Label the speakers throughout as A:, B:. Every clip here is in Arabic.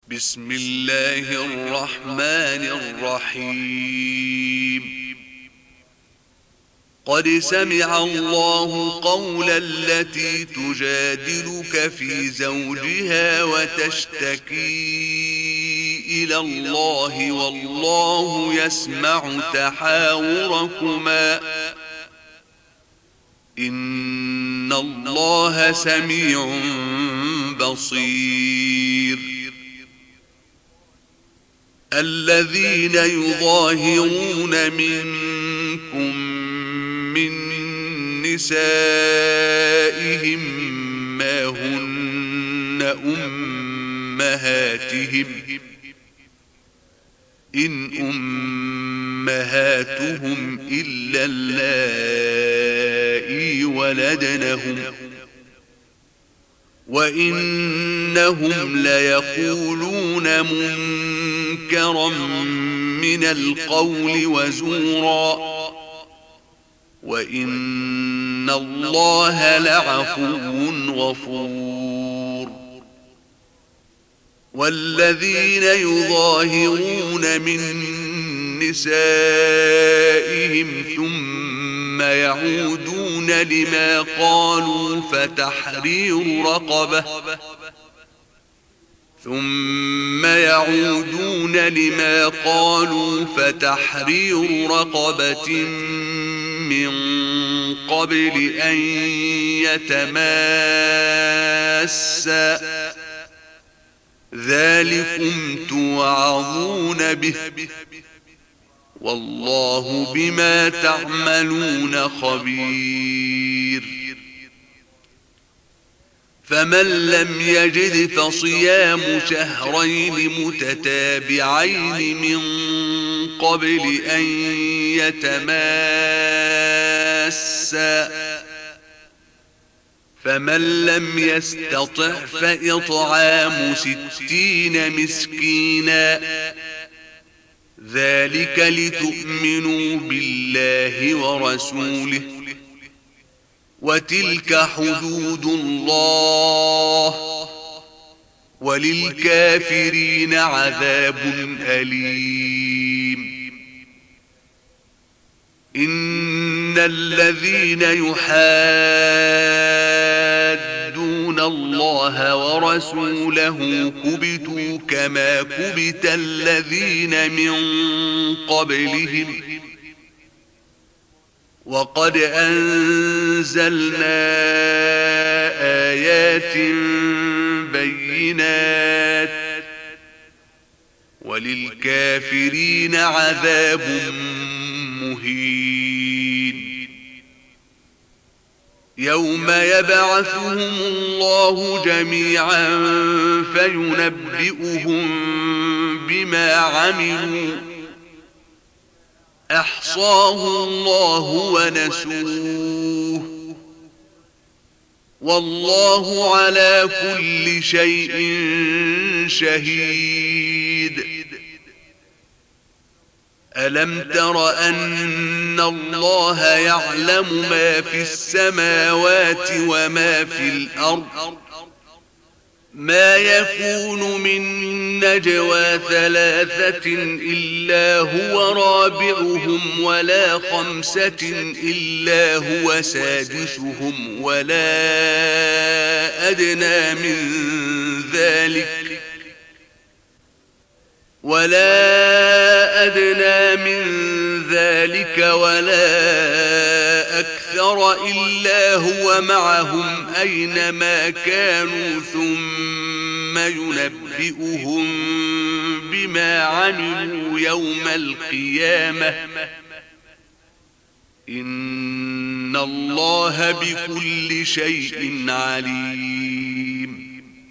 A: بسم الله الرحمن الرحيم قد سمع الله قول التي تجادلك في زوجها وتشتكي إلى الله والله يسمع تحاوركما إن الله سميع بصير الذين يظاهرون منكم من نسائهم ما هن أمهاتهم إن أمهاتهم إلا اللائي ولدنهم وإنهم ليقولون منكرا من القول وزورا وإن الله لعفو غفور والذين يظاهرون من نسائهم ثم يعودون لما قالوا فتحرير رقبة من قبل أن يتماسا ذلكم توعظون به والله بما تعملون خبير فمن لم يجد فصيام شهرين متتابعين من قبل أن يتماسا فمن لم يستطع فإطعام 60 مسكينا ذلك لتؤمنوا بالله ورسوله وتلك حدود الله وللكافرين عذاب أليم إن الذين يحادون الله ورسوله كبتوا كما كبت الذين من قبلهم وقد أنزلنا آيات بينات وللكافرين عذاب مهين يوم يبعثهم الله جميعا فينبئهم بما عملوا أحصاه الله ونسوه والله على كل شيء شهيد ألم تر أن الله يعلم ما في السماوات وما في الأرض ما يكون من نجوى 3 إلا هو رابعهم ولا 5 إلا هو سادسهم ولا أدنى من ذلك ولا أكثر إلا هو معهم أينما كانوا ثم ينبئهم بما عملوا يوم القيامة إن الله بكل شيء عليم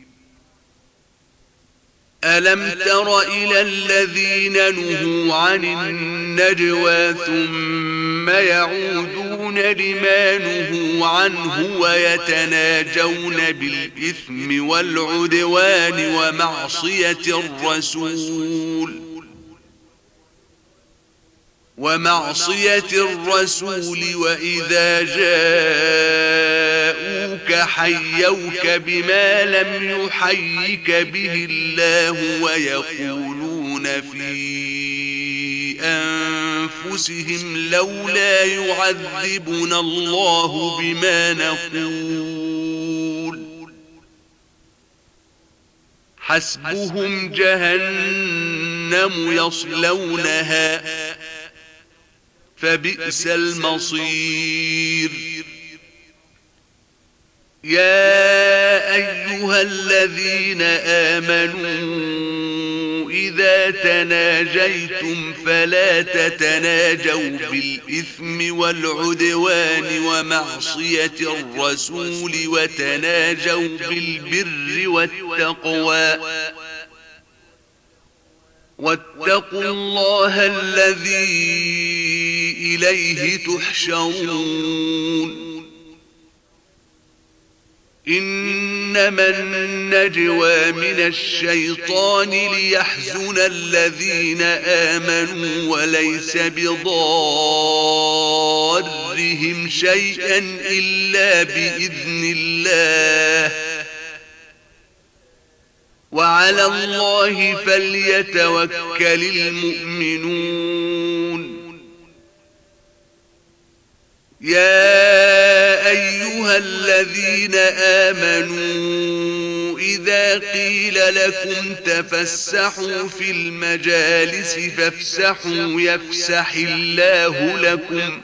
A: ألم تر إلى الذين نهوا عن النجوى ثم يعودون لما نهوا عنه ويتناجون بالإثم والعدوان ومعصية الرسول وإذا جاءوك جاءوك حيوك بما لم يحيك به الله ويقولون في أنفسهم لولا يعذبنا الله بما نقول حسبهم جهنم يصلونها فبئس المصير يا أيها الذين آمنوا إذا تناجيتم فلا تتناجوا بالإثم والعدوان ومعصية الرسول وتناجوا بالبر والتقوى واتقوا الله الذي إليه تحشرون إنما النجوى من الشيطان ليحزن الذين آمنوا وليس بضارهم شيئا إلا بإذن الله وعلى الله فليتوكل المؤمنون يا أيها الذين آمنوا إذا قيل لكم تفسحوا في المجالس فافسحوا يفسح الله لكم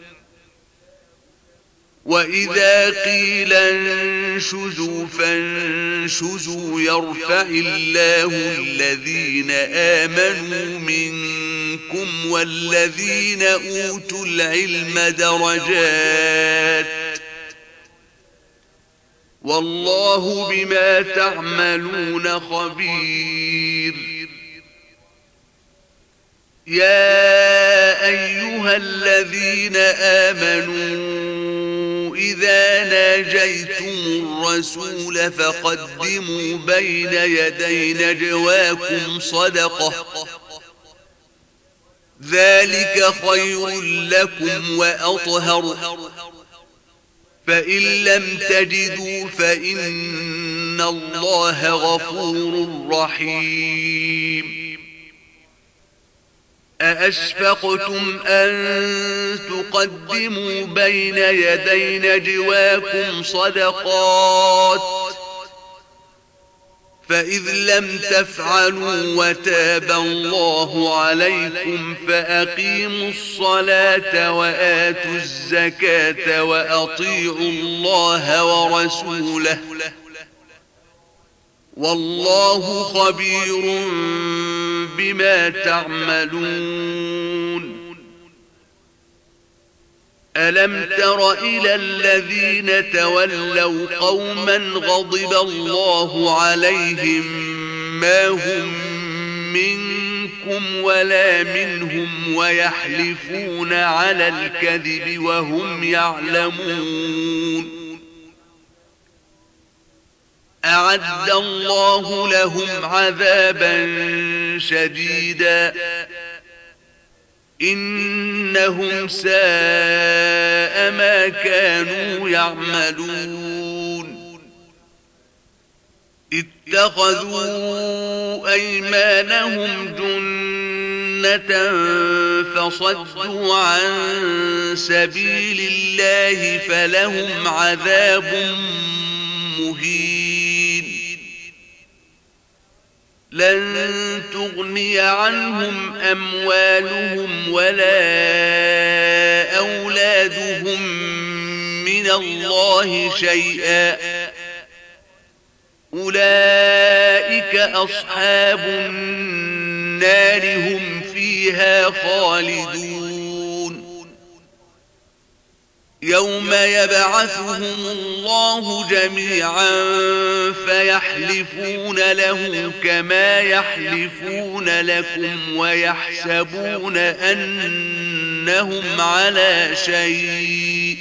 A: وإذا قيل انشزوا فانشزوا يرفع الله الذين آمنوا منكم والذين أوتوا العلم درجات والله بما تعملون خبير يا أيها الذين آمنوا إذا ناجيتم الرسول فقدموا بين يدي نجواكم صدقة ذلك خير لكم وأطهر فإن لم تجدوا فإن الله غفور رحيم أأشفقتم أن تقدموا بين يدي نجواكم صدقات فإذ لم تفعلوا وتاب الله عليكم فأقيموا الصلاة وآتوا الزكاة وأطيعوا الله ورسوله والله خبير بما تعملون ألم تر إلى الذين تولوا قوما غضب الله عليهم ما هم منكم ولا منهم ويحلفون على الكذب وهم يعلمون أعد الله لهم عذابا شديدا إنهم ساء ما كانوا يعملون اتخذوا أيمانهم جنة فصدوا عن سبيل الله فلهم عذاب مهين لن تغني عنهم أموالهم ولا أولادهم من الله شيئا أولئك أصحاب النار هم فيها خالدون يوم يبعثهم الله جميعا فيحلفون له كما يحلفون لكم ويحسبون أنهم على شيء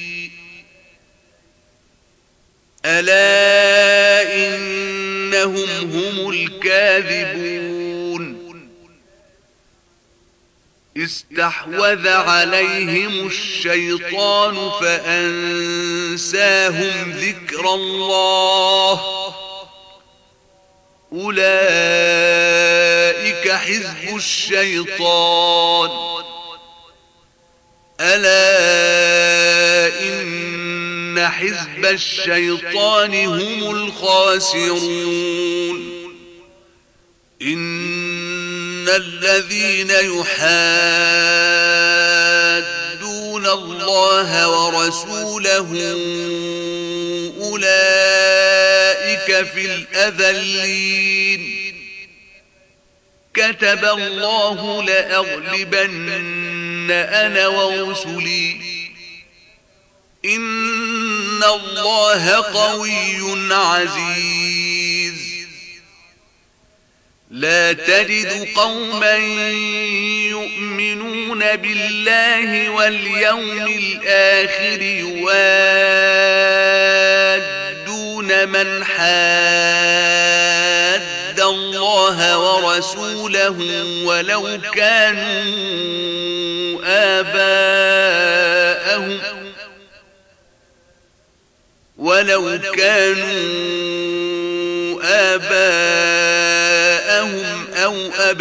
A: ألا إنهم هم الكاذبون استحوذ عليهم الشيطان فأنساهم ذكر الله أولئك حزب الشيطان ألا إن حزب الشيطان هم الخاسرون إن الذين يحادون الله ورسوله أولئك في الأذلين كتب الله لأغلبن أنا ورسلي إن الله قوي عزيز لا تجد قوما يؤمنون بالله واليوم الآخر يوادون من حاد الله ورسوله ولو كانوا آباءهم أو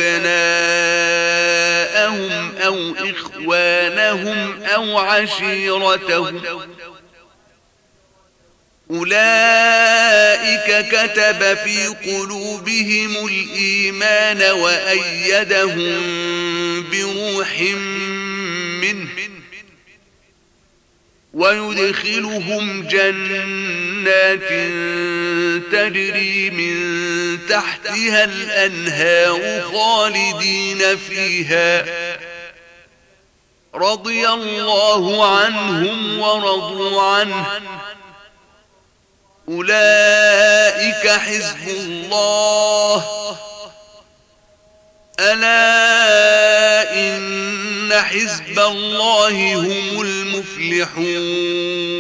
A: أبناءهم أو إخوانهم أو عشيرتهم أولئك كتب في قلوبهم الإيمان وأيدهم بروح منه ويدخلهم جنات تجري من تحتها الأنهار خالدين فيها رضي الله عنهم ورضوا عنه أولئك حزب الله ألا إن حزب الله هم المفلحون